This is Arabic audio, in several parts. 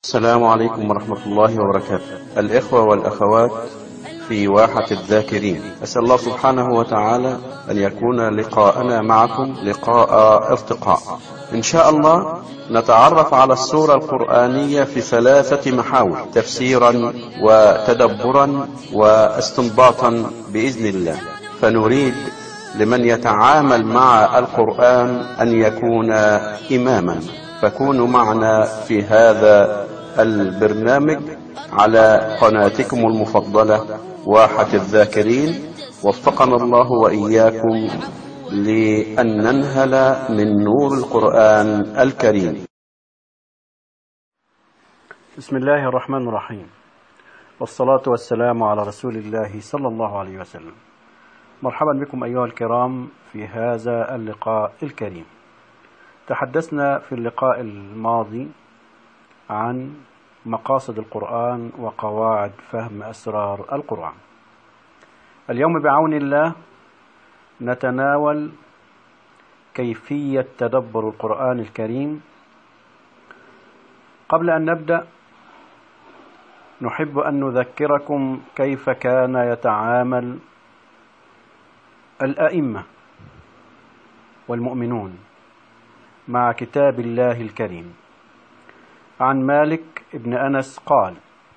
السلام عليكم ورحمة الله وبركاته. الإخوة والأخوات في واحة الذاكرين، أسأل الله سبحانه وتعالى أن يكون لقاءنا معكم لقاء ارتقاء إن شاء الله. نتعرف على السورة القرآنية في 3 محاور: تفسيرا وتدبرا واستنباطا بإذن الله. فنريد لمن يتعامل مع القرآن أن يكون إماما، فكونوا معنا في هذا البرنامج على قناتكم المفضلة واحة الذاكرين. وفقنا الله وإياكم لأن ننهل من نور القرآن الكريم. بسم الله الرحمن الرحيم، والصلاة والسلام على رسول الله صلى الله عليه وسلم. مرحبا بكم أيها الكرام في هذا اللقاء الكريم. تحدثنا في اللقاء الماضي عن مقاصد القرآن وقواعد فهم أسرار القرآن. اليوم بعون الله نتناول كيفية تدبر القرآن الكريم. قبل أن نبدأ نحب أن نذكركم كيف كان يتعامل الأئمة والمؤمنون مع كتاب الله الكريم. عن مالك بن أنس قال: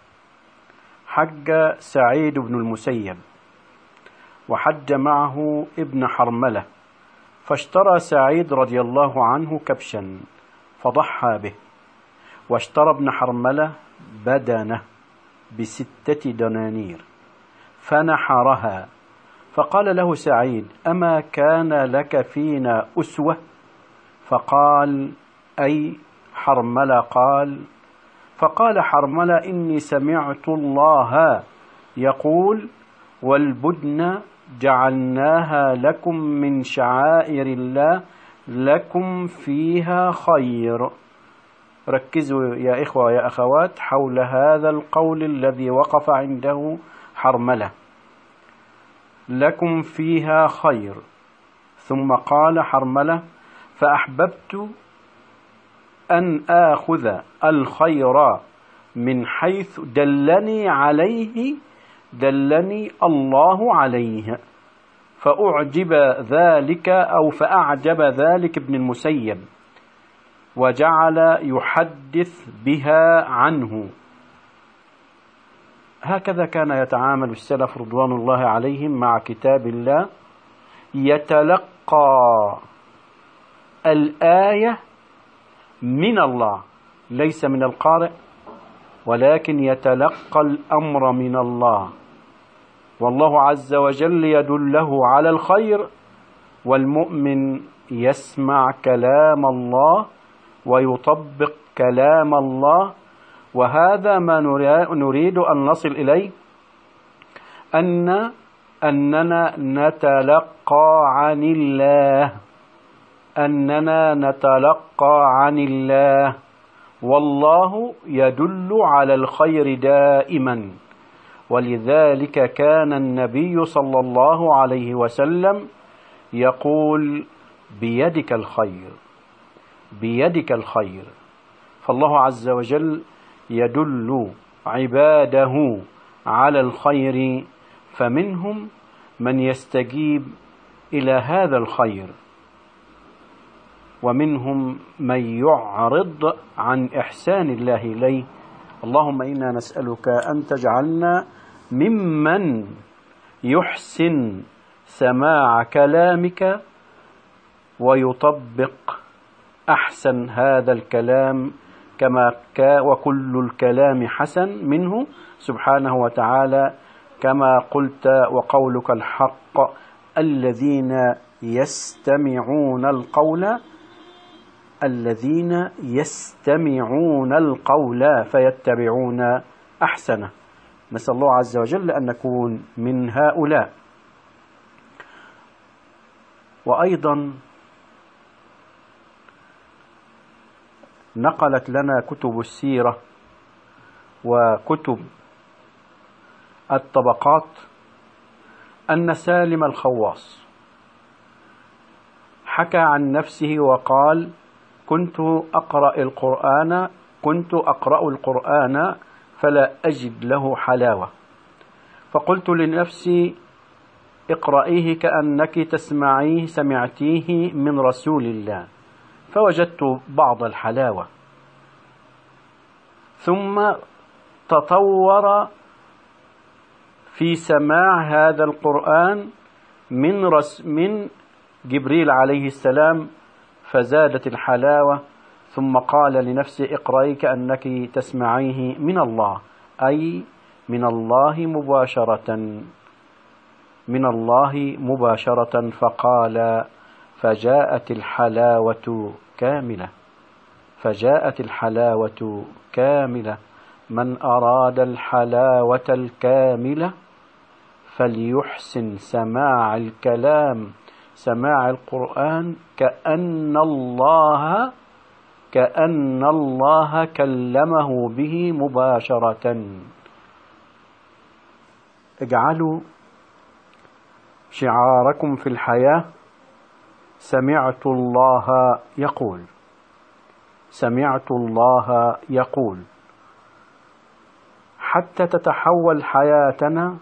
حج سعيد بن المسيب وحج معه ابن حرملة، فاشترى سعيد رضي الله عنه كبشا فضحى به، واشترى ابن حرملة بدنه ب6 دنانير فنحرها. فقال له سعيد: أما كان لك فينا أسوة؟ فقال: أي حرملة؟ قال: فقال حرملة: إني سمعت الله يقول: والبدن جعلناها لكم من شعائر الله لكم فيها خير. ركزوا يا إخوة ويا أخوات حول هذا القول الذي وقف عنده حرملة: لكم فيها خير. ثم قال حرملة: فأحببت أن آخذ الخير من حيث دلني عليه، دلني الله عليه. فأعجب ذلك ابن المسيب وجعل يحدث بها عنه. هكذا كان يتعامل السلف رضوان الله عليهم مع كتاب الله، يتلقى الآية من الله، ليس من القارئ، ولكن يتلقى الأمر من الله، والله عز وجل يدله على الخير، والمؤمن يسمع كلام الله ويطبق كلام الله. وهذا ما نريد أن نصل إليه، أننا نتلقى عن الله، أننا نتلقى عن الله، والله يدل على الخير دائما. ولذلك كان النبي صلى الله عليه وسلم يقول: بيدك الخير، بيدك الخير. فالله عز وجل يدل عباده على الخير، فمنهم من يستجيب إلى هذا الخير، ومنهم من يعرض عن إحسان الله إليه. اللهم إنا نسألك أن تجعلنا ممن يحسن سماع كلامك ويطبق أحسن هذا الكلام، وكل الكلام حسن منه سبحانه وتعالى، كما قلت: وقولك الحق الذين يستمعون القول فيتبعون أحسنه. نسأل الله عز وجل أن نكون من هؤلاء. وأيضا نقلت لنا كتب السيرة وكتب الطبقات أن سالم الخواص حكى عن نفسه وقال: كنت أقرأ القرآن كنت أقرأ القرآن فلا أجد له حلاوة، فقلت لنفسي اقرأيه كأنك تسمعيه سمعتيه من رسول الله، فوجدت بعض الحلاوة. ثم تطور في سماع هذا القرآن من جبريل عليه السلام، فزادت الحلاوة. ثم قال لنفسي اقرأي كأنك تسمعيه من الله، أي من الله مباشرة، من الله مباشرة. فقال فجاءت الحلاوة كاملة، فجاءت الحلاوة كاملة. من أراد الحلاوة الكاملة فليحسن سماع الكلام، سماع القرآن كأن الله كلمه به مباشرة. اجعلوا شعاركم في الحياة سمعت الله يقول، سمعت الله يقول، حتى تتحول حياتنا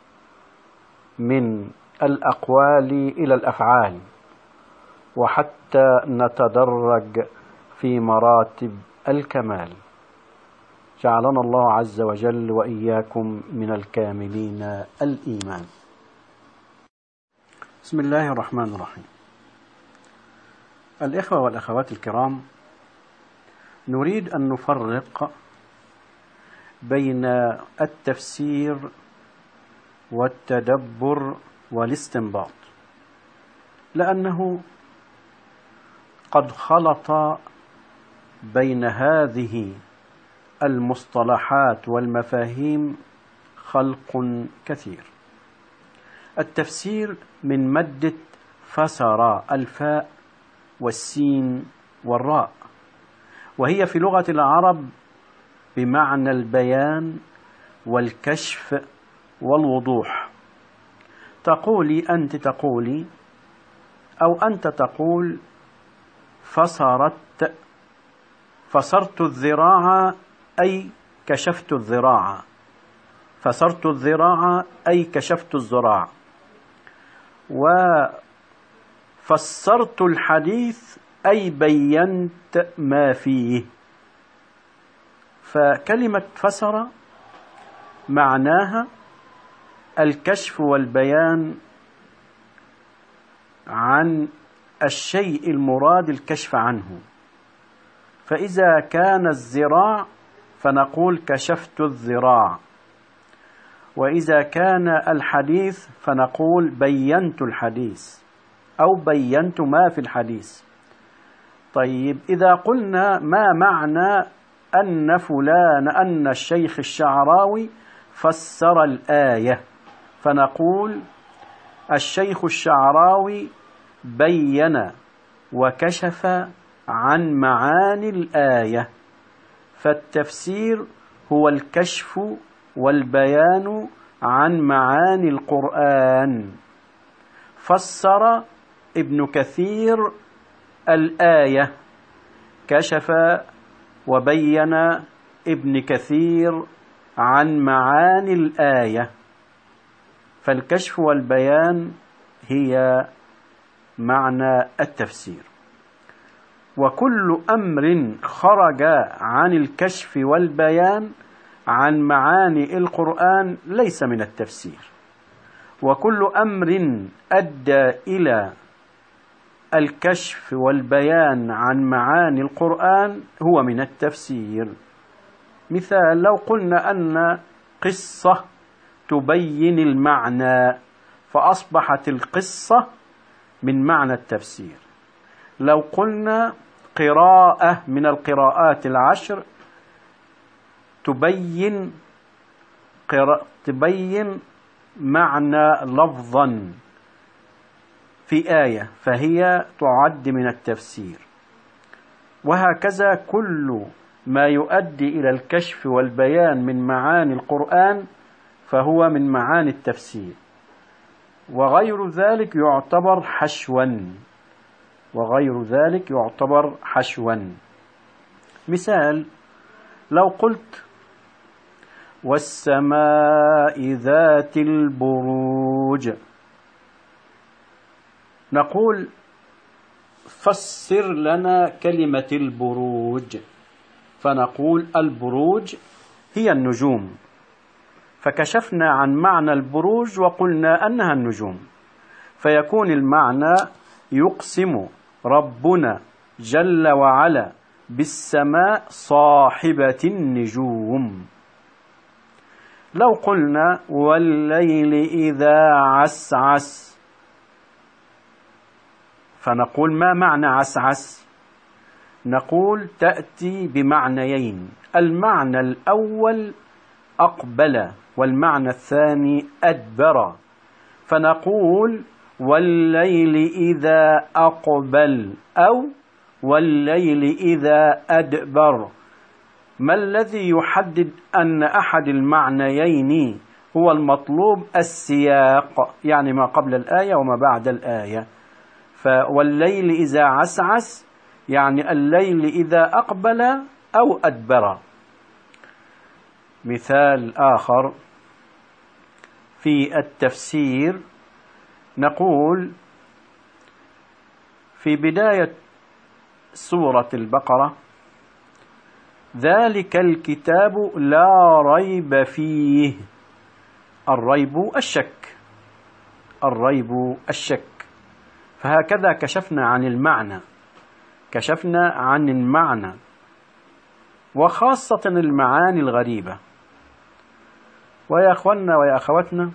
من الأقوال إلى الأفعال، وحتى نتدرج في مراتب الكمال. جعلنا الله عز وجل وإياكم من الكاملين الإيمان. بسم الله الرحمن الرحيم. الإخوة والأخوات الكرام، نريد أن نفرق بين التفسير والتدبر والاستنباط، لأنه قد خلط بين هذه المصطلحات والمفاهيم خلق كثير. التفسير من مادة فسر، الفاء والسين والراء، وهي في لغة العرب بمعنى البيان والكشف والوضوح. تقولي أنت، تقولي أو أنت تقول فسرت الذراع أي كشفت الذراع، فسرت الذراع أي كشفت الذراع. وفسرت الحديث أي بينت ما فيه. فكلمة فسر معناها الكشف والبيان عن الشيء المراد الكشف عنه. فإذا كان الذراع فنقول كشفت الذراع، وإذا كان الحديث فنقول بينت الحديث أو بينت ما في الحديث. طيب، إذا قلنا ما معنى أن الشيخ الشعراوي فسر الآية، فنقول الشيخ الشعراوي بين وكشف عن معاني الآية. فالتفسير هو الكشف والبيان عن معاني القرآن. فسر ابن كثير الآية، كشف وبين ابن كثير عن معاني الآية. فالكشف والبيان هي معنى التفسير. وكل أمر خرج عن الكشف والبيان عن معاني القرآن ليس من التفسير، وكل أمر أدى إلى الكشف والبيان عن معاني القرآن هو من التفسير. مثال، لو قلنا أن قصة تبين المعنى فأصبحت القصة من معنى التفسير. لو قلنا قراءة من القراءات العشر تبين معنى لفظا في آية فهي تعد من التفسير. وهكذا كل ما يؤدي إلى الكشف والبيان من معاني القرآن فهو من معاني التفسير، وغير ذلك يعتبر حشوا. مثال، لو قلت والسماء ذات البروج، نقول فسر لنا كلمة البروج، فنقول البروج هي النجوم، فكشفنا عن معنى البروج وقلنا أنها النجوم، فيكون المعنى يقسم ربنا جل وعلا بالسماء صاحبة النجوم. لو قلنا والليل إذا عسعس، فنقول ما معنى عسعس؟ نقول تأتي بمعنيين، المعنى الأول أقبل والمعنى الثاني أدبر، فنقول والليل إذا أقبل أو والليل إذا أدبر. ما الذي يحدد أن أحد المعنيين هو المطلوب؟ السياق، يعني ما قبل الآية وما بعد الآية. والليل إذا عسعس يعني الليل إذا أقبل أو أدبر. مثال آخر في التفسير، نقول في بداية سورة البقرة ذلك الكتاب لا ريب فيه، الريب الشك، الريب الشك. فهكذا كشفنا عن المعنى، كشفنا عن المعنى، وخاصة المعاني الغريبة. ويا أخوانا ويا أخواتنا،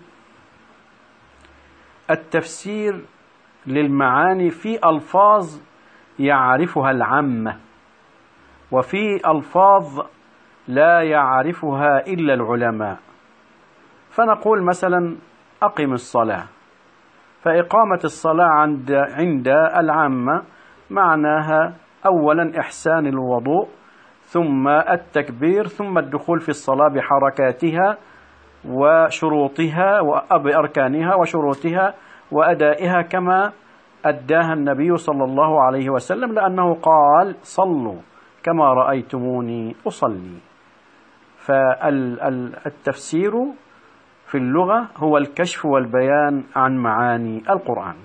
التفسير للمعاني في ألفاظ يعرفها العامة، وفي ألفاظ لا يعرفها إلا العلماء. فنقول مثلا أقم الصلاة، فإقامة الصلاة عند العامة معناها أولا إحسان الوضوء، ثم التكبير، ثم الدخول في الصلاة بحركاتها وشروطها وبأركانها وشروطها وأدائها كما أداها النبي صلى الله عليه وسلم، لأنه قال صلوا كما رأيتموني أصلي. فالتفسير في اللغة هو الكشف والبيان عن معاني القرآن.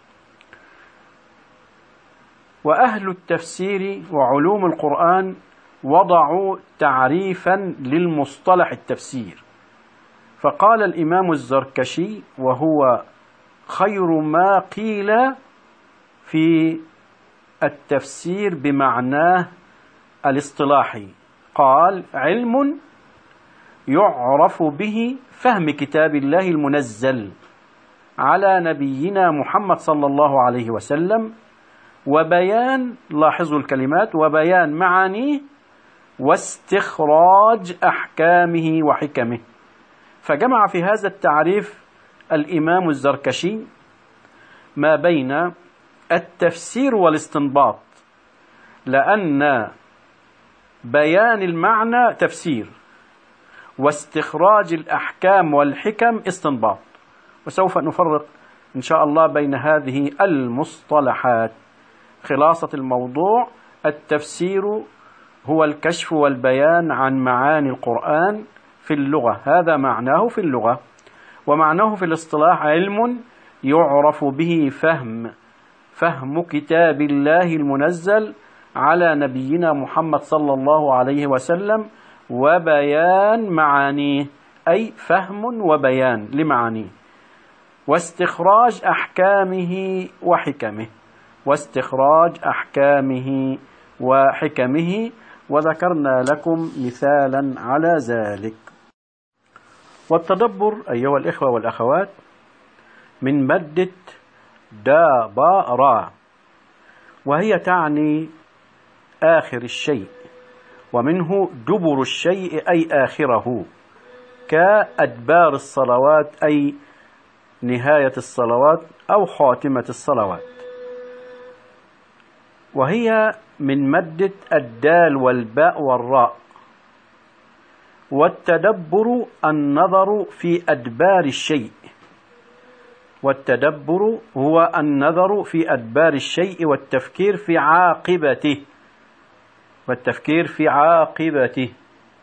وأهل التفسير وعلوم القرآن وضعوا تعريفا للمصطلح التفسير، فقال الإمام الزركشي وهو خير ما قيل في التفسير بمعناه الاصطلاحي، قال علم يعرف به فهم كتاب الله المنزل على نبينا محمد صلى الله عليه وسلم، وبيان، لاحظوا الكلمات، وبيان معانيه واستخراج أحكامه وحكمه. فجمع في هذا التعريف الإمام الزركشي ما بين التفسير والاستنباط، لأن بيان المعنى تفسير واستخراج الأحكام والحكم استنباط. وسوف نفرق إن شاء الله بين هذه المصطلحات. خلاصة الموضوع: التفسير هو الكشف والبيان عن معاني القرآن في اللغة، هذا معناه في اللغة. ومعناه في الاصطلاح علم يعرف به فهم كتاب الله المنزل على نبينا محمد صلى الله عليه وسلم، وبيان معانيه، أي فهم وبيان لمعانيه، واستخراج أحكامه وحكمه، واستخراج أحكامه وحكمه. وذكرنا لكم مثالا على ذلك. والتدبر أيها الإخوة والأخوات من مادة دابر، وهي تعني آخر الشيء، ومنه دبر الشيء أي آخره، كأدبار الصلوات أي نهاية الصلوات أو خاتمة الصلوات. وهي من مادة الدال والباء والراء. والتدبر النظر في أدبار الشيء، والتدبر هو النظر في أدبار الشيء والتفكير في عاقبته، والتفكير في عاقبته.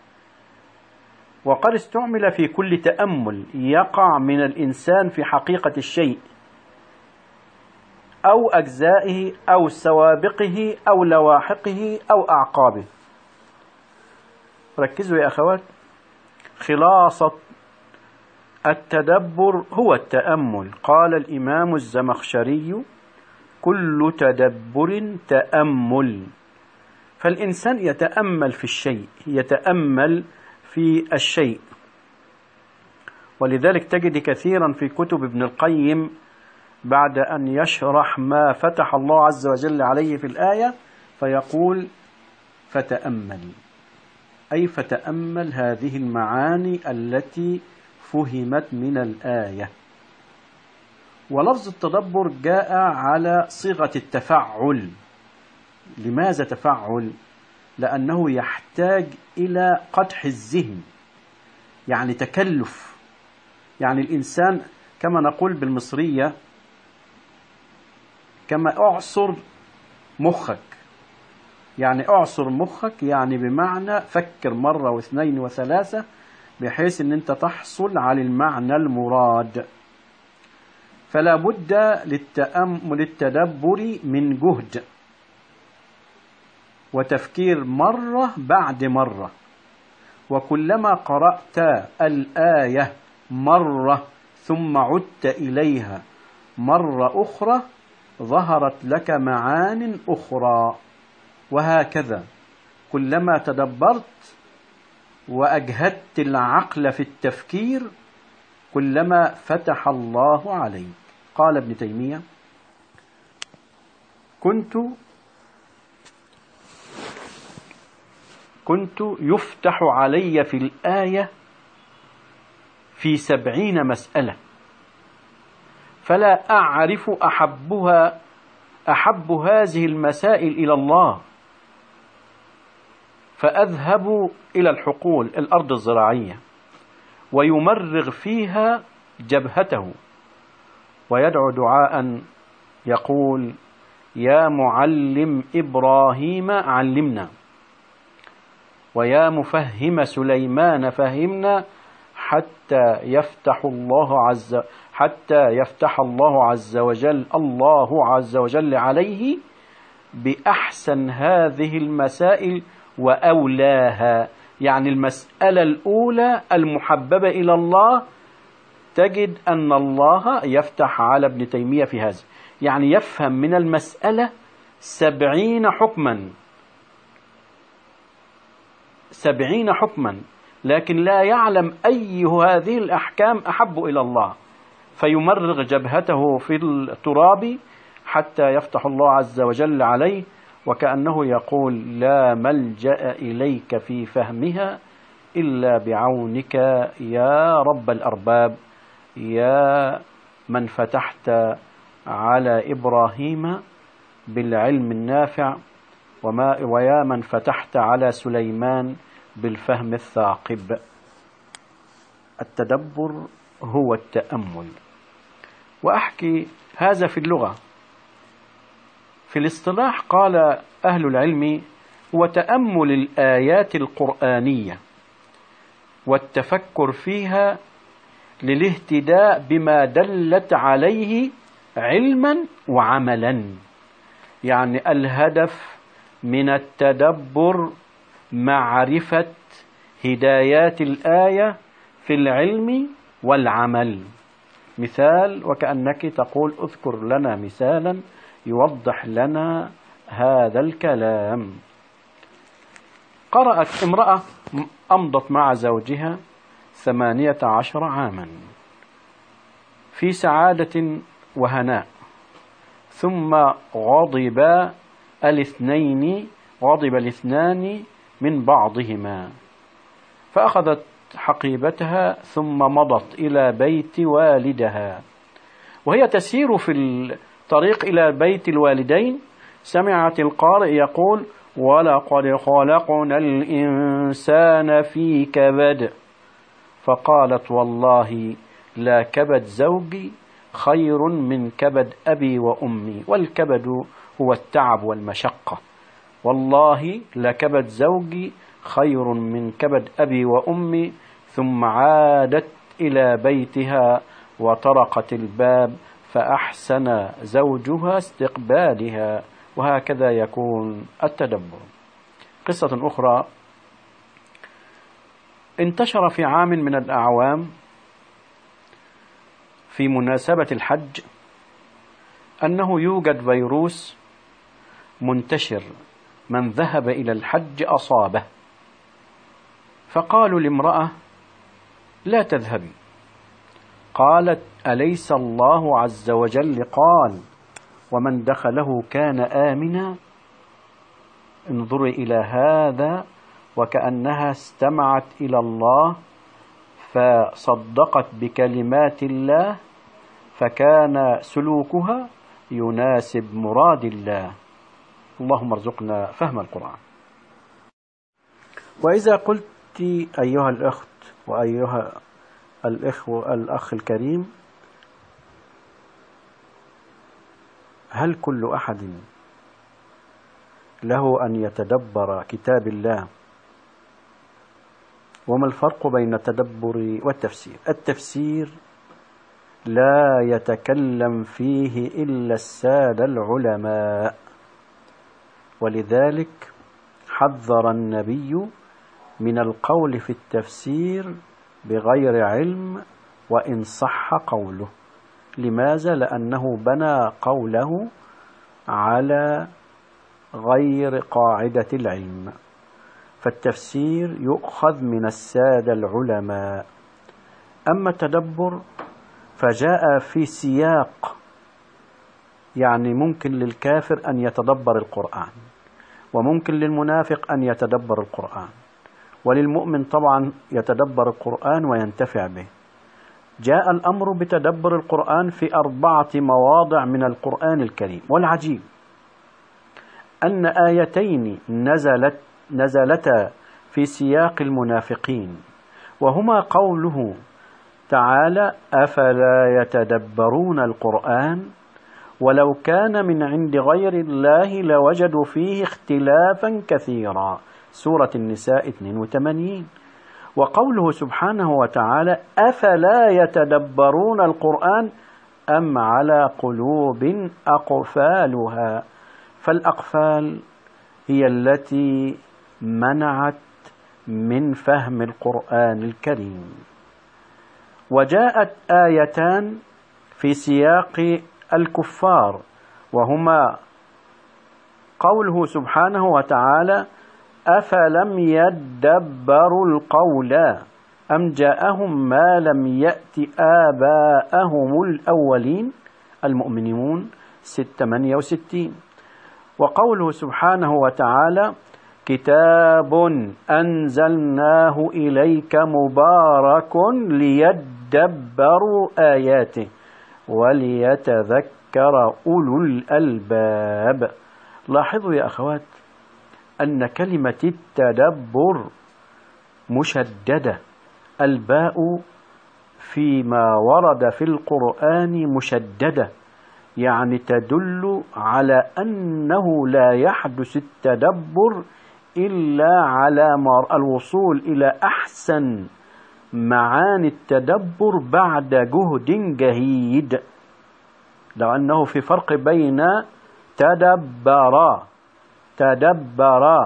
وقد استعمل في كل تأمل يقع من الإنسان في حقيقة الشيء أو أجزائه أو سوابقه أو لواحقه أو أعقابه. ركزوا يا أخوات، خلاصة التدبر هو التأمل. قال الإمام الزمخشري: كل تدبر تأمل. فالإنسان يتأمل في الشيء، يتأمل في الشيء. ولذلك تجد كثيرا في كتب ابن القيم بعد أن يشرح ما فتح الله عز وجل عليه في الآية فيقول: فتأمل، أي فتأمل هذه المعاني التي فهمت من الآية. ولفظ التدبر جاء على صيغة التفعل. لماذا تفعل؟ لأنه يحتاج إلى قدح الذهن، يعني تكلف. يعني الإنسان كما نقول بالمصرية: كما أعصر مخك. يعني أعصر مخك يعني بمعنى فكر مرة واثنين وثلاثة بحيث أن أنت تحصل على المعنى المراد. فلا بد للتدبر من جهد وتفكير مرة بعد مرة. وكلما قرأت الآية مرة ثم عدت إليها مرة أخرى ظهرت لك معان أخرى، وهكذا كلما تدبرت وأجهدت العقل في التفكير كلما فتح الله عليك. قال ابن تيمية: كنت يفتح علي في الآية في 70 مسألة فلا أعرف أحب هذه المسائل إلى الله، فأذهب إلى الحقول، الأرض الزراعية، ويمرغ فيها جبهته ويدعو دعاء يقول: يا معلم إبراهيم علمنا، ويا مفهم سليمان فهمنا، حتى يفتح الله عز وجل عليه بأحسن هذه المسائل وأولاها. يعني المسألة الأولى المحببة إلى الله تجد أن الله يفتح على ابن تيمية في هذا، يعني يفهم من المسألة 70 حكما، لكن لا يعلم أي هذه الأحكام أحب إلى الله، فيمرغ جبهته في التراب حتى يفتح الله عز وجل عليه، وكأنه يقول: لا ملجأ إليك في فهمها إلا بعونك يا رب الأرباب، يا من فتحت على إبراهيم بالعلم النافع، ويا من فتحت على سليمان بالفهم الثاقب. التدبر هو التأمل. وأحكي هذا في اللغة. في الاصطلاح قال أهل العلم: هو تأمل الآيات القرآنية والتفكر فيها للاهتداء بما دلت عليه علما وعملا. يعني الهدف من التدبر معرفة هدايات الآية في العلم والعمل. مثال: وكأنك تقول: اذكر لنا مثالا يوضح لنا هذا الكلام. قرأت امرأة أمضت مع زوجها 18 عاما في سعادة وهناء، ثم غضب الاثنان من بعضهما، فأخذت حقيبتها ثم مضت إلى بيت والدها. وهي تسير في الطريق إلى بيت الوالدين سمعت القارئ يقول: ولقد خلقنا الإنسان في كبد. فقالت: والله لا كبد زوجي خير من كبد أبي وأمي، والكبد هو التعب والمشقة. والله لكبد زوجي خير من كبد أبي وأمي، ثم عادت إلى بيتها وطرقت الباب فأحسن زوجها استقبالها. وهكذا يكون التدبر. قصة أخرى: انتشر في عام من الأعوام في مناسبة الحج أنه يوجد فيروس منتشر من ذهب إلى الحج أصابه، فقالوا لامرأة: لا تذهبي. قالت: أليس الله عز وجل قال: ومن دخله كان آمنا؟ انظري إلى هذا، وكأنها استمعت إلى الله فصدقت بكلمات الله، فكان سلوكها يناسب مراد الله. اللهم ارزقنا فهم القرآن. وإذا قلت أيها الأخت وأيها الأخ الكريم: هل كل أحد له أن يتدبر كتاب الله؟ وما الفرق بين التدبر والتفسير؟ التفسير لا يتكلم فيه إلا السادة العلماء، ولذلك حذر النبي من القول في التفسير بغير علم وإن صح قوله. لماذا؟ لأنه بنى قوله على غير قاعدة العلم. فالتفسير يؤخذ من السادة العلماء. أما التدبر فجاء في سياق، يعني ممكن للكافر أن يتدبر القرآن، وممكن للمنافق أن يتدبر القرآن، وللمؤمن طبعا يتدبر القرآن وينتفع به. جاء الأمر بتدبر القرآن في 4 مواضع من القرآن الكريم. والعجيب أن آيتين نزلتا في سياق المنافقين، وهما قوله تعالى: أفلا يتدبرون القرآن ولو كان من عند غير الله لوجدوا فيه اختلافا كثيرا، سورة النساء 82. وقوله سبحانه وتعالى: أفلا يتدبرون القرآن أم على قلوب أقفالها. فالأقفال هي التي منعت من فهم القرآن الكريم. وجاءت آيتان في سياق الكفار، وهما قوله سبحانه وتعالى: أفلم يدبروا القول أم جاءهم ما لم يأت آباءهم الأولين، المؤمنون 68. وقوله سبحانه وتعالى: كتاب أنزلناه إليك مبارك ليدبروا آياته وليتذكر أولو الألباب. لاحظوا يا أخوات أن كلمة التدبر مشددة، الباء فيما ورد في القرآن مشددة، يعني تدل على أنه لا يحدث التدبر إلا على الوصول إلى أحسن معاني التدبر بعد جهد جهيد. لو أنه في فرق بين تدبر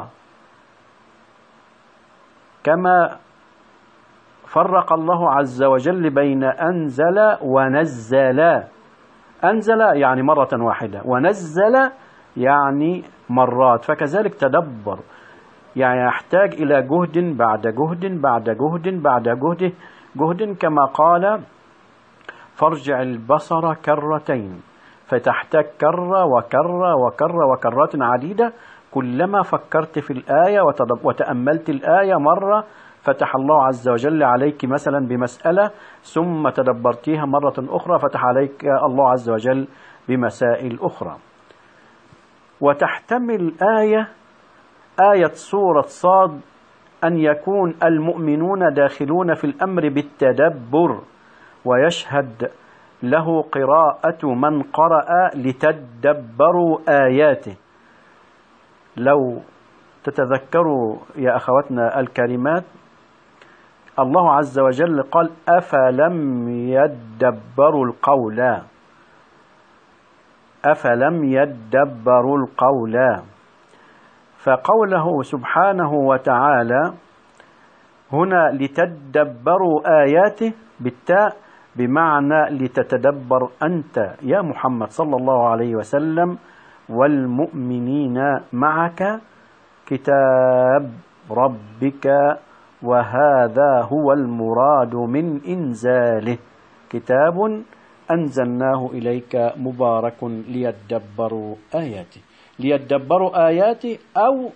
كما فرق الله عز وجل بين أنزل ونزل. أنزل يعني مرة واحدة، ونزل يعني مرات. فكذلك تدبر يعني يحتاج إلى جهد بعد جهد بعد جهد بعد جهد، كما قال: فارجع البصر كرتين، فتحتاج كرة وكرة وكرة وكرات عديدة. كلما فكرت في الآية وتأملت الآية مرة، فتح الله عز وجل عليك مثلا بمسألة، ثم تدبرتيها مرة أخرى، فتح عليك الله عز وجل بمسائل أخرى. وتحتمل آية سورة صاد أن يكون المؤمنون داخلون في الأمر بالتدبر، ويشهد له قراءة من قرأ لتدبروا آياته. لو تتذكروا يا أخواتنا الكريمات، الله عز وجل قال أفلم يدبروا القول، أفلم يدبروا القول. فقوله سبحانه وتعالى هنا لتدبروا آياته بالتاء بمعنى لتتدبر أنت يا محمد صلى الله عليه وسلم والمؤمنين معك كتاب ربك، وهذا هو المراد من إنزاله، كتاب أنزلناه إليك مبارك ليدبروا آياته، ليدبروا آياته أو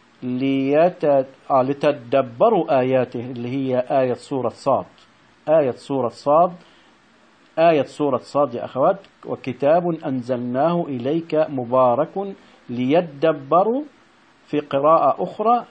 لتدبروا آياته اللي هي آية سورة صاد، آية سورة صاد، آية سورة صاد يا أخوات. وكتاب أنزلناه إليك مبارك ليدبروا، في قراءة أخرى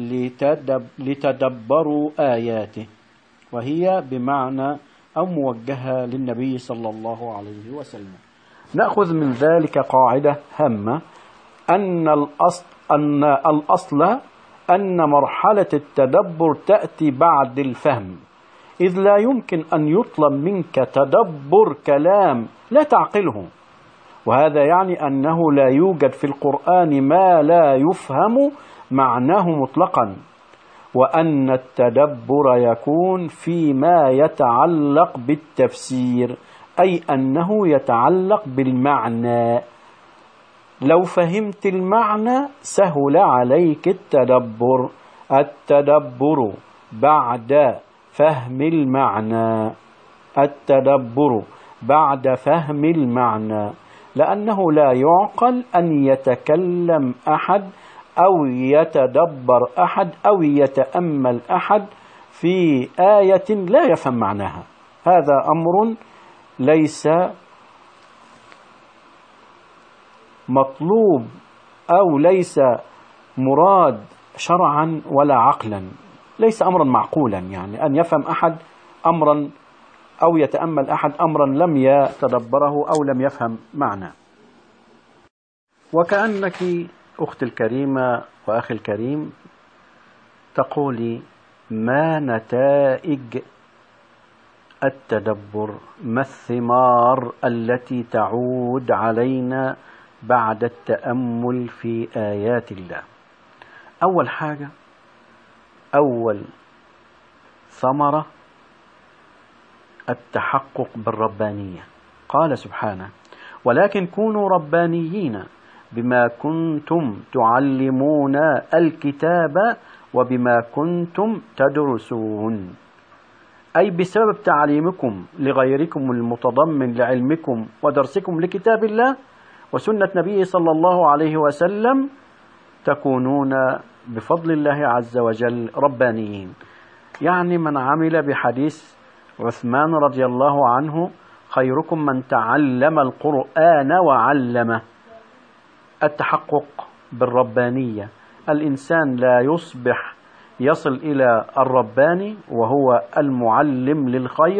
لتدبروا آياته، وهي بمعنى أو موجهة للنبي صلى الله عليه وسلم. نأخذ من ذلك قاعدة هامة، أن الأصل أن مرحلة التدبر تأتي بعد الفهم، إذ لا يمكن أن يطلب منك تدبر كلام لا تعقله، وهذا يعني أنه لا يوجد في القرآن ما لا يفهم معناه مطلقا، وأن التدبر يكون فيما يتعلق بالتفسير، أي أنه يتعلق بالمعنى. لو فهمت المعنى سهل عليك التدبر، التدبر بعد فهم المعنى، التدبر بعد فهم المعنى، لأنه لا يعقل أن يتكلم أحد أو يتدبر أحد أو يتأمل أحد في آية لا يفهم معناها. هذا أمر ليس مطلوب أو ليس مراد شرعا ولا عقلا، ليس أمرا معقولا، يعني أن يفهم أحد أمرا أو يتأمل أحد أمرا لم يتدبره أو لم يفهم معنى. وكأنك أختي الكريمة وأخي الكريم تقولي ما نتائج التدبر، ما الثمار التي تعود علينا بعد التأمل في آيات الله؟ أول حاجة، أول ثمرة التحقق بالربانية. قال سبحانه ولكن كونوا ربانيين بما كنتم تعلمون الكتاب وبما كنتم تدرسون، أي بسبب تعليمكم لغيركم المتضمن لعلمكم ودرسكم لكتاب الله وسنة نبيه صلى الله عليه وسلم تكونون بفضل الله عز وجل ربانيين. يعني من عمل بحديث عثمان رضي الله عنه خيركم من تعلم القرآن وعلمه. التحقق بالربانية، الإنسان لا يصل إلى الرباني وهو المعلم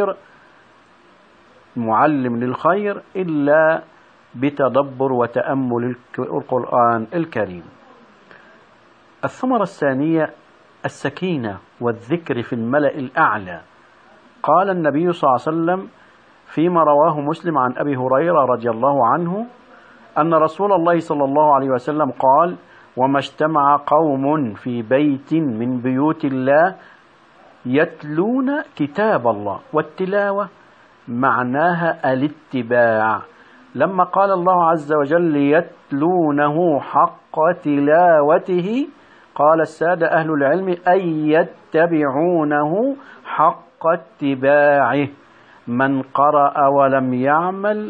للخير إلا بتدبر وتأمل القرآن الكريم. الثمرة الثانية السكينة والذكر في الملأ الأعلى. قال النبي صلى الله عليه وسلم فيما رواه مسلم عن أبي هريرة رضي الله عنه أن رسول الله صلى الله عليه وسلم قال وما اجتمع قوم في بيت من بيوت الله يتلون كتاب الله، والتلاوة معناها الاتباع. لما قال الله عز وجل يتلونه حق تلاوته قال السادة أهل العلم أي يتبعونه حق اتباعه. من قرأ ولم يعمل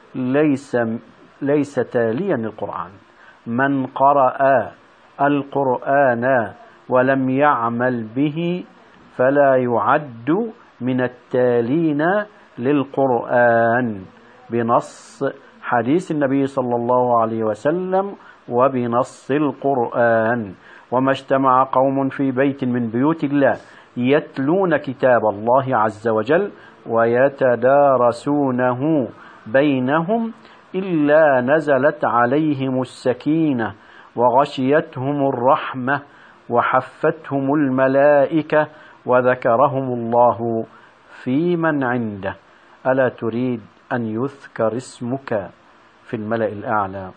ليس تاليا للقرآن، من قرأ القرآن ولم يعمل به فلا يعد من التالين للقرآن، بنص حديث النبي صلى الله عليه وسلم وبنص القرآن. وما اجتمع قوم في بيت من بيوت الله يتلون كتاب الله عز وجل ويتدارسونه بينهم إلا نزلت عليهم السكينة وغشيتهم الرحمة وحفتهم الملائكة وذكرهم الله في من عنده. ألا تريد أن يذكر اسمك في الملأ الأعلى؟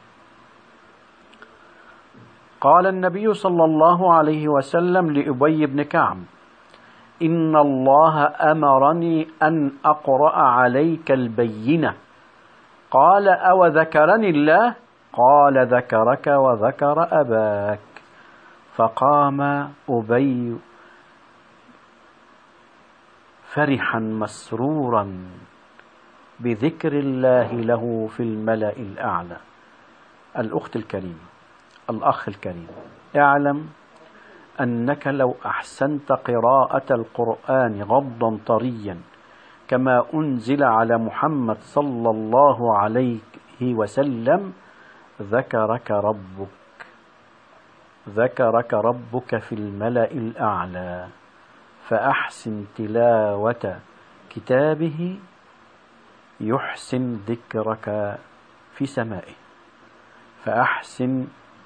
قال النبي صلى الله عليه وسلم لأبي بن كعب: إن الله أمرني أن أقرأ عليك البينة. قال: أو ذكرني الله؟ قال: ذكرك وذكر أباك. فقام أبي فرحا مسرورا بذكر الله له في الملأ الأعلى. الأخت الكريمة، الأخ الكريم، اعلم أنك لو أحسنت قراءة القرآن غضا طريا كما أنزل على محمد صلى الله عليه وسلم ذكرك ربك في الملأ الأعلى. فأحسن تلاوة كتابه يحسن ذكرك في سمائه. فأحسن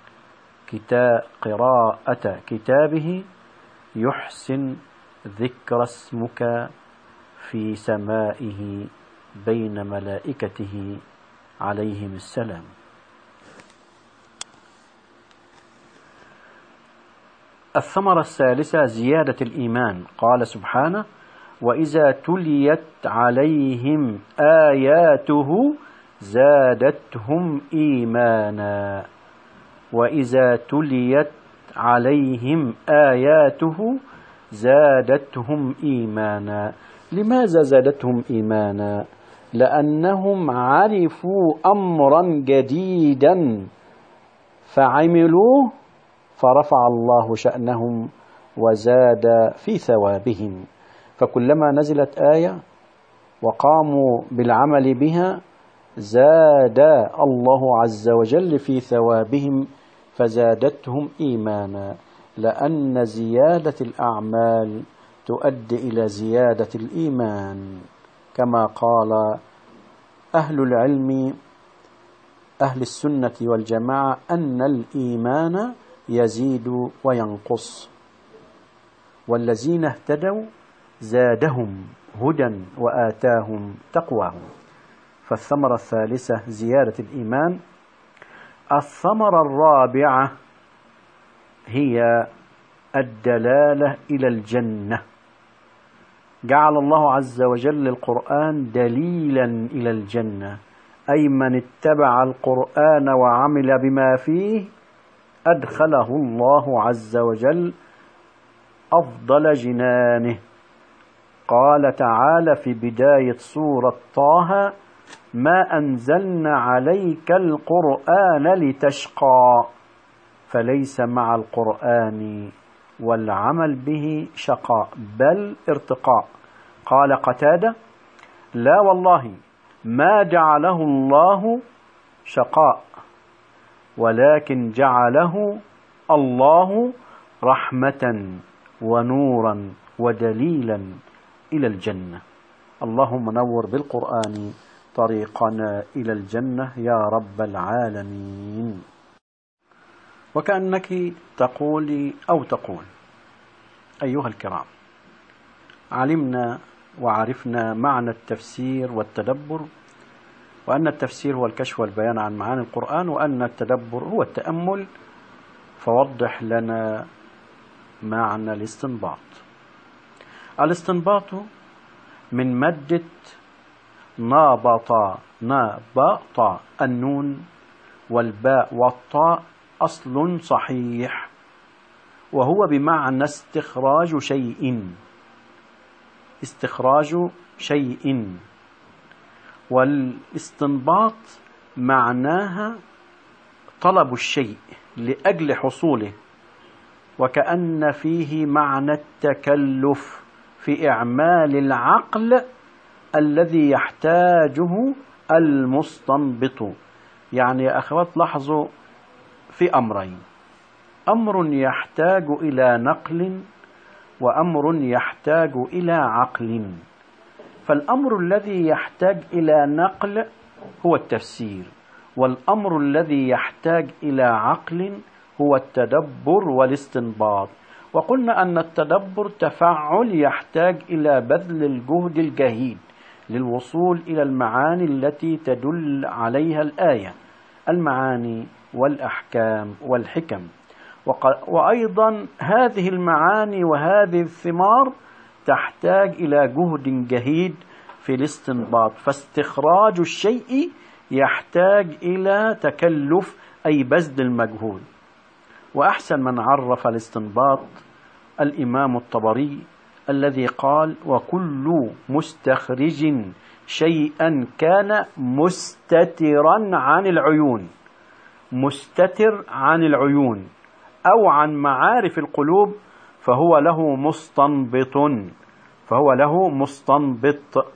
قراءة كتابه يحسن ذكر اسمك في سمائه بين ملائكته عليهم السلام. الثمرة الثالثة زيادة الإيمان. قال سبحانه: وإذا تليت عليهم آياته زادتهم إيمانا. وإذا تليت عليهم آياته زادتهم إيمانا. لماذا زادتهم إيمانا؟ لأنهم عرفوا أمرا جديدا فعملوه فرفع الله شأنهم وزاد في ثوابهم. فكلما نزلت آية وقاموا بالعمل بها زاد الله عز وجل في ثوابهم فزادتهم إيمانا، لأن زيادة الأعمال تؤدي إلى زيادة الإيمان، كما قال أهل العلم أهل السنة والجماعة أن الإيمان يزيد وينقص، والذين اهتدوا زادهم هدى وآتاهم تقواهم. فالثمرة الثالثة زيادة الإيمان. الثمرة الرابعة هي الدلالة إلى الجنة. جعل الله عز وجل القرآن دليلا إلى الجنة، أي من اتبع القرآن وعمل بما فيه أدخله الله عز وجل أفضل جنانه. قال تعالى في بداية سورة طه: ما أنزلنا عليك القرآن لتشقى. فليس مع القرآن والعمل به شقاء بل ارتقاء. قال قتادة: لا والله ما جعله الله شقاء، ولكن جعله الله رحمة ونورا ودليلا إلى الجنة. اللهم نور بالقرآن طريقنا إلى الجنة يا رب العالمين. وكأنك تقولي أو تقول: أيها الكرام، علمنا وعرفنا معنى التفسير والتدبر، وأن التفسير هو الكشف والبيان عن معاني القرآن، وأن التدبر هو التأمل، فوضح لنا معنى الاستنباط. الاستنباط من مادة نابط، النون والباء والطاء أصل صحيح، وهو بمعنى استخراج شيء. والاستنباط معناها طلب الشيء لأجل حصوله، وكأن فيه معنى التكلف في إعمال العقل الذي يحتاجه المستنبط. يعني يا أخوات لاحظوا في أمرين: أمر يحتاج إلى نقل، وأمر يحتاج إلى عقل. فالأمر الذي يحتاج إلى نقل هو التفسير، والأمر الذي يحتاج إلى عقل هو التدبر والاستنباط. وقلنا أن التدبر تفعل يحتاج إلى بذل الجهد الجهيد للوصول إلى المعاني التي تدل عليها الآية، المعاني والأحكام والحكم. وأيضا هذه المعاني وهذه الثمار تحتاج إلى جهد جهيد في الاستنباط، فاستخراج الشيء يحتاج إلى تكلف أي بذل المجهود. وأحسن من عرف الاستنباط الإمام الطبري الذي قال: وكل مستخرج شيئا كان مستترا عن العيون، مستتر عن العيون أو عن معارف القلوب فهو له مستنبط.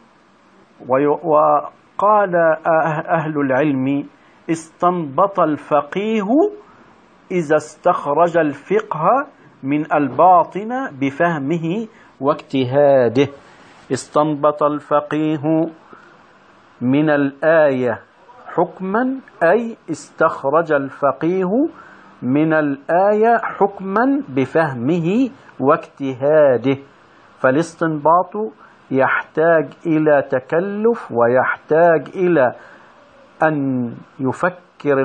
وقال أهل العلم: استنبط الفقيه إذا استخرج الفقه من الباطن بفهمه واجتهاده. استنبط الفقيه من الآية حكما، أي استخرج الفقيه من الآية حكما بفهمه واجتهاده. فالاستنباط يحتاج إلى تكلف، ويحتاج إلى أن يفكر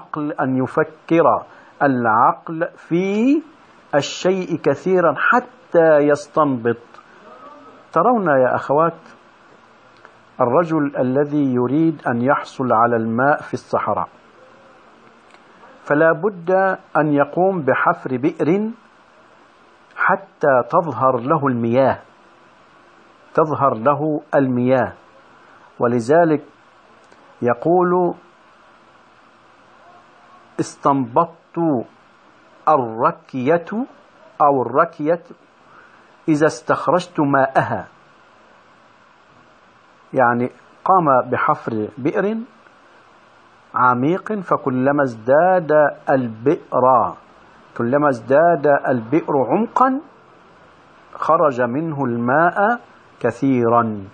العقل في الشيء كثيرا حتى يستنبط. ترون يا أخوات الرجل الذي يريد أن يحصل على الماء في الصحراء، فلا بد أن يقوم بحفر بئر حتى تظهر له المياه. ولذلك يقول: استنبطت الركية إذا استخرجت ماءها. يعني قام بحفر بئر عميق، فكلما ازداد البئر عمقا خرج منه الماء كثيرا.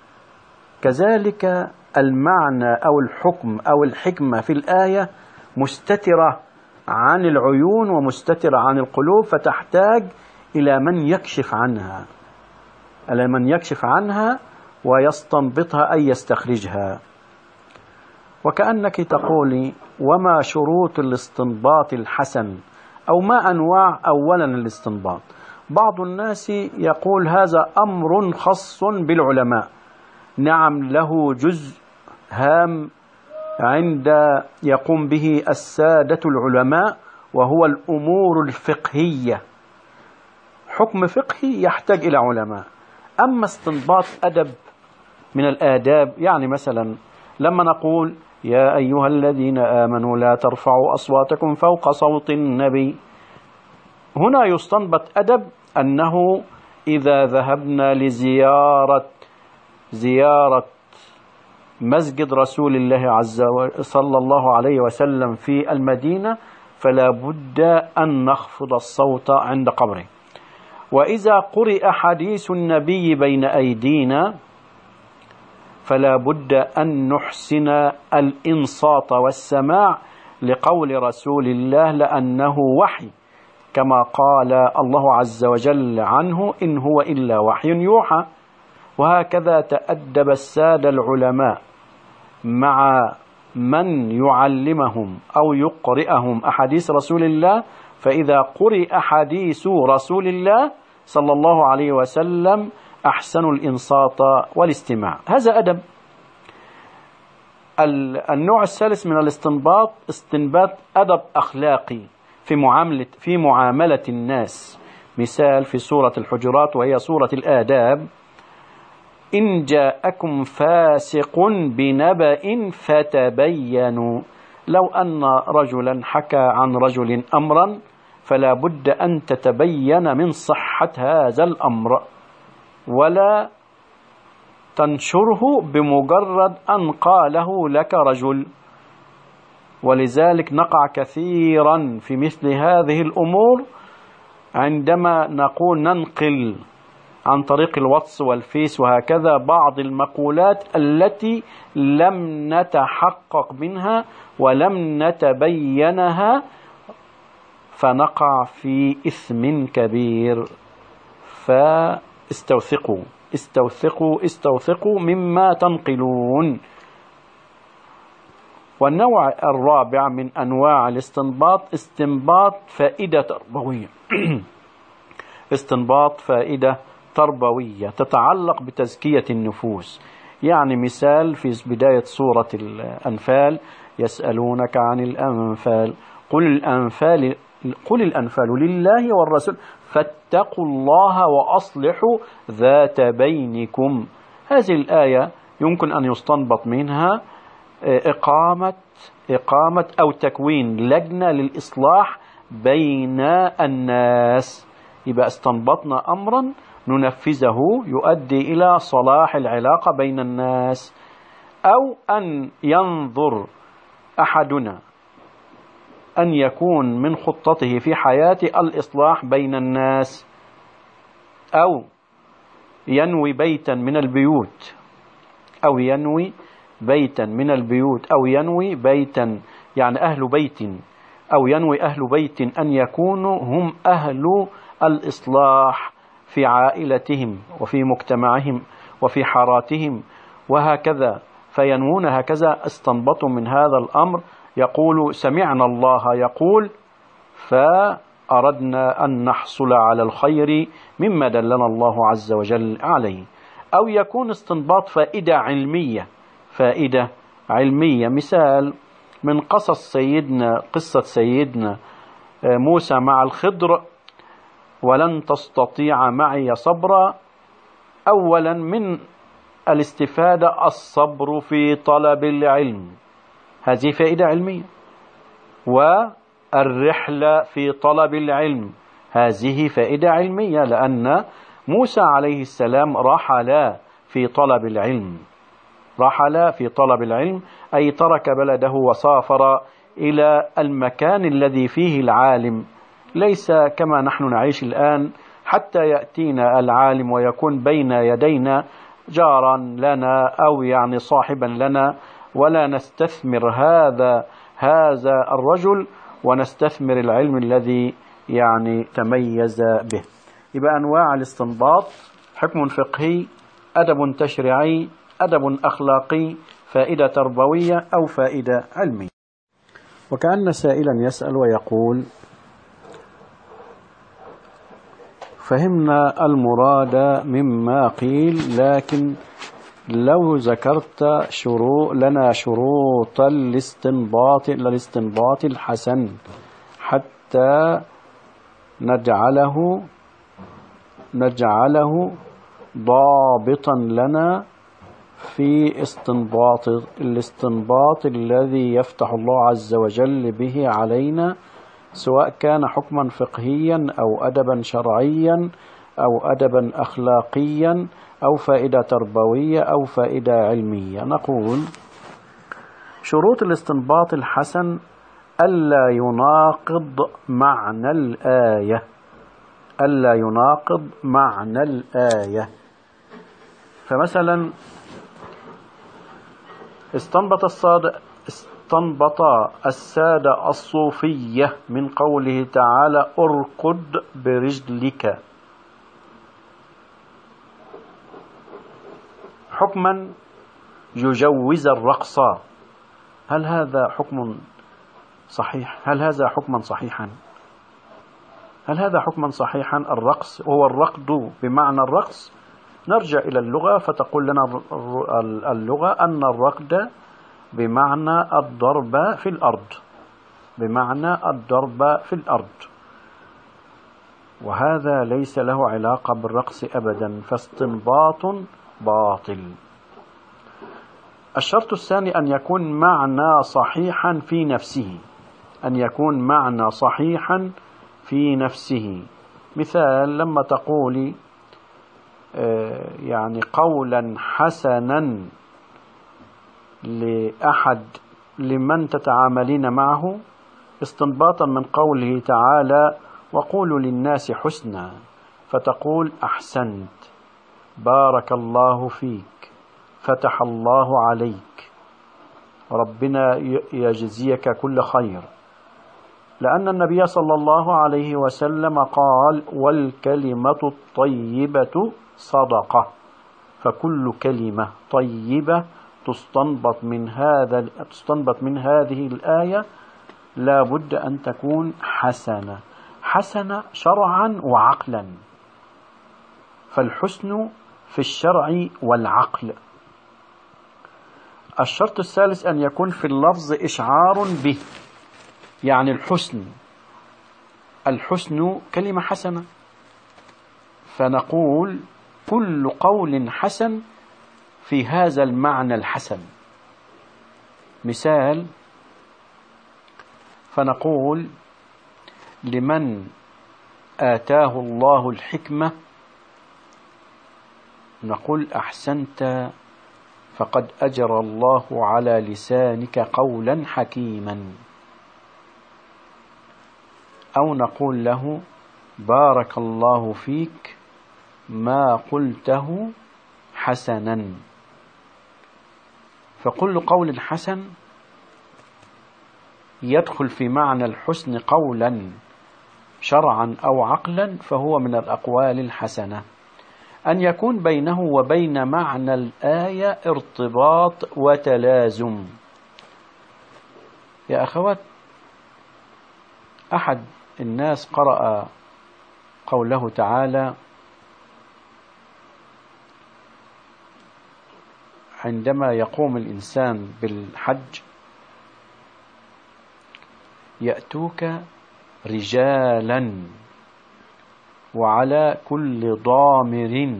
كذلك المعنى أو الحكم أو الحكمة في الآية مستترة عن العيون ومستترة عن القلوب، فتحتاج إلى من يكشف عنها ويستنبطها أي يستخرجها. وكأنك تقولي: وما شروط الاستنباط الحسن، أو ما أنواع أولا الاستنباط؟ بعض الناس يقول هذا أمر خاص بالعلماء. نعم، له جزء هام عند يقوم به السادة العلماء، وهو الأمور الفقهية. حكم فقهي يحتاج إلى علماء. أما استنباط أدب من الآداب، يعني مثلا لما نقول: يا أيها الذين آمنوا لا ترفعوا أصواتكم فوق صوت النبي، هنا يستنبط أدب أنه إذا ذهبنا لزيارة مسجد رسول الله صلى الله عليه وسلم في المدينة فلا بد أن نخفض الصوت عند قبره. وإذا قرئ حديث النبي بين أيدينا فلا بد أن نحسن الإنصات والسماع لقول رسول الله، لأنه وحي، كما قال الله عز وجل عنه: إن هو إلا وحي يوحى. وهكذا تأدب السادة العلماء مع من يعلمهم أو يقرئهم أحاديث رسول الله، فإذا قرئ حديث رسول الله صلى الله عليه وسلم أحسنوا الإنصات والاستماع. هذا أدب. النوع الثالث من الاستنباط استنباط أدب أخلاقي في معاملة الناس. مثال في سورة الحجرات وهي سورة الآداب: إن جاءكم فاسق بنبأ فتبينوا. لو أن رجلا حكى عن رجل أمرا فلا بد أن تتبين من صحة هذا الأمر، ولا تنشره بمجرد أن قاله لك رجل. ولذلك نقع كثيرا في مثل هذه الأمور عندما نقول ننقل عن طريق الواتس والفيس وهكذا بعض المقولات التي لم نتحقق منها ولم نتبينها، فنقع في إثم كبير. فاستوثقوا استوثقوا استوثقوا مما تنقلون. والنوع الرابع من أنواع الاستنباط استنباط فائدة تربوية. استنباط فائدة تربوية تتعلق بتزكية النفوس. يعني مثال في بداية سورة الأنفال: يسألونك عن الأنفال قل الأنفال لله والرسول فاتقوا الله وأصلحوا ذات بينكم. هذه الآية يمكن أن يستنبط منها إقامة أو تكوين لجنة للإصلاح بين الناس. يبقى استنبطنا أمرا ننفذه يؤدي إلى صلاح العلاقة بين الناس. أو أن ينظر أحدنا أن يكون من خطته في حياته الإصلاح بين الناس، أو ينوي بيتا من البيوت، أو ينوي بيتا من البيوت، أو ينوي بيتا يعني أهل بيت، أو ينوي أهل بيت أن يكونوا هم أهل الإصلاح في عائلتهم وفي مجتمعهم وفي حاراتهم وهكذا، فينوون هكذا. استنبطوا من هذا الأمر يقول سمعنا الله يقول فأردنا أن نحصل على الخير مما دلنا الله عز وجل عليه. أو يكون استنباط فائدة علمية. فائدة علمية مثال من قصة سيدنا موسى مع الخضر: ولن تستطيع معي صبرا. أولا من الاستفادة الصبر في طلب العلم، هذه فائدة علمية. والرحلة في طلب العلم هذه فائدة علمية، لأن موسى عليه السلام رحل في طلب العلم. رحل في طلب العلم أي ترك بلده وسافر إلى المكان الذي فيه العالم، ليس كما نحن نعيش الآن حتى يأتينا العالم ويكون بين يدينا جارا لنا أو يعني صاحبا لنا، ولا نستثمر هذا الرجل ونستثمر العلم الذي يعني تميز به. يبقى أنواع الاستنباط: حكم فقهي، أدب تشريعي، أدب أخلاقي، فائدة تربوية، أو فائدة علمية. وكأن سائلا يسأل ويقول: فهمنا المراد مما قيل، لكن لو ذكرت لنا شروط الاستنباط الحسن حتى نجعله ضابطا لنا في الاستنباط الذي يفتح الله عز وجل به علينا، سواء كان حكما فقهيا أو أدبا شرعيا أو أدبا أخلاقيا أو فائدة تربوية أو فائدة علمية. نقول: شروط الاستنباط الحسن ألا يناقض معنى الآية. ألا يناقض معنى الآية. فمثلا استنبط السادة الصوفية من قوله تعالى: اركض برجلك، حكما يجوز الرقص. هل هذا حكم صحيح؟ هل هذا حكما صحيحا؟ هل هذا حكما صحيحا؟ الرقص هو الركض بمعنى الرقص. نرجع إلى اللغة فتقول لنا اللغة أن الركض بمعنى الضرب في الأرض، بمعنى الضرب في الأرض، وهذا ليس له علاقة بالرقص أبدا، فاستنباط باطل. الشرط الثاني أن يكون معنى صحيحا في نفسه. أن يكون معنى صحيحا في نفسه. مثال لما تقولي يعني قولا حسنا لمن تتعاملين معه، استنباطا من قوله تعالى: وقولوا للناس حسنا، فتقول: أحسنت، بارك الله فيك، فتح الله عليك، ربنا يجزيك كل خير. لأن النبي صلى الله عليه وسلم قال: والكلمة الطيبة صدقة. فكل كلمة طيبة تستنبط من هذه الآية لا بد أن تكون حسنة شرعا وعقلا. فالحسن في الشرع والعقل. الشرط الثالث أن يكون في اللفظ إشعار به، يعني الحسن كلمة حسنة، فنقول كل قول حسن في هذا المعنى الحسن. مثال، فنقول: لمن آتاه الله الحكمة نقول: أحسنت، فقد أجرى الله على لسانك قولا حكيما. أو نقول له: بارك الله فيك، ما قلته حسنا. فكل قول حسن يدخل في معنى الحسن قولا شرعا أو عقلا، فهو من الأقوال الحسنة. أن يكون بينه وبين معنى الآية ارتباط وتلازم. يا أخوات، أحد الناس قرأ قوله تعالى: عندما يقوم الإنسان بالحج يأتوك رجالا وعلى كل ضامر،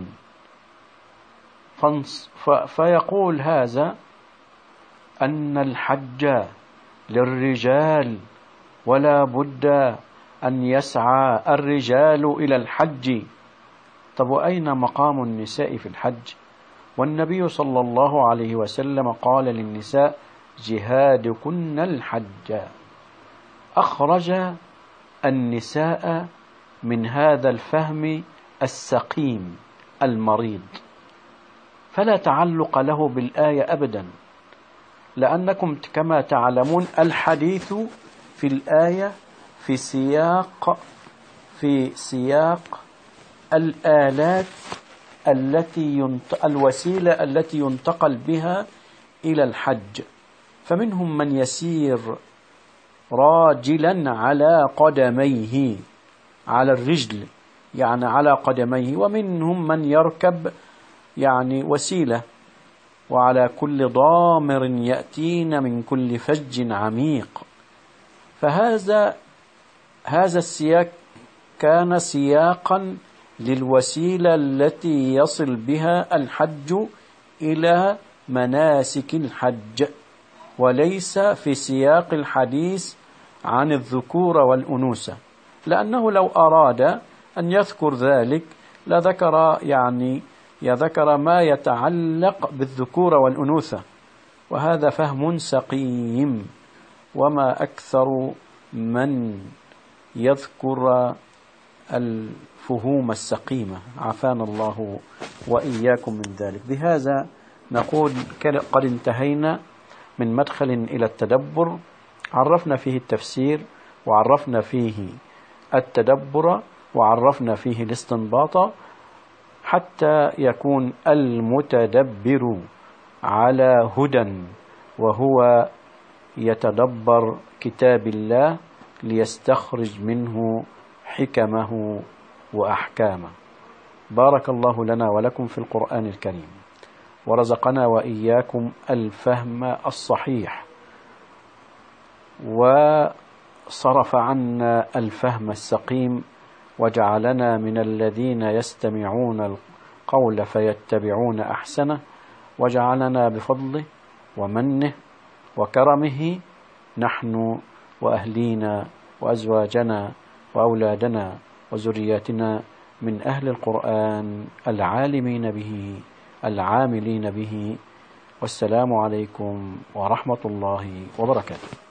فيقول هذا أن الحج للرجال ولا بد أن يسعى الرجال إلى الحج. طب وأين مقام النساء في الحج؟ والنبي صلى الله عليه وسلم قال للنساء: جهادكن الحج. أخرج النساء من هذا الفهم السقيم المريض، فلا تعلق له بالآية أبدا، لأنكم كما تعلمون الحديث في الآية في سياق الآلات الوسيلة التي ينتقل بها إلى الحج. فمنهم من يسير راجلا على قدميه، على الرجل يعني على قدميه، ومنهم من يركب يعني وسيلة، وعلى كل ضامر يأتين من كل فج عميق. فهذا السياق كان سياقا للوسيلة التي يصل بها الحج إلى مناسك الحج، وليس في سياق الحديث عن الذكور والأنوثة، لأنه لو أراد أن يذكر ذلك يذكر ما يتعلق بالذكور والأنوثة، وهذا فهم سقيم. وما أكثر من يذكر الفهوم السقيمة، عافانا الله وإياكم من ذلك. بهذا نقول قد انتهينا من مدخل إلى التدبر، عرفنا فيه التفسير، وعرفنا فيه التدبر، وعرفنا فيه الاستنباط، حتى يكون المتدبر على هدى وهو يتدبر كتاب الله ليستخرج منه حكمه وأحكامه. بارك الله لنا ولكم في القرآن الكريم، ورزقنا وإياكم الفهم الصحيح، وصرف عنا الفهم السقيم، وجعلنا من الذين يستمعون القول فيتبعون أحسنه، وجعلنا بفضله ومنه وكرمه نحن وأهلينا وأزواجنا وأولادنا وذرياتنا من أهل القرآن العالمين به العاملين به. والسلام عليكم ورحمة الله وبركاته.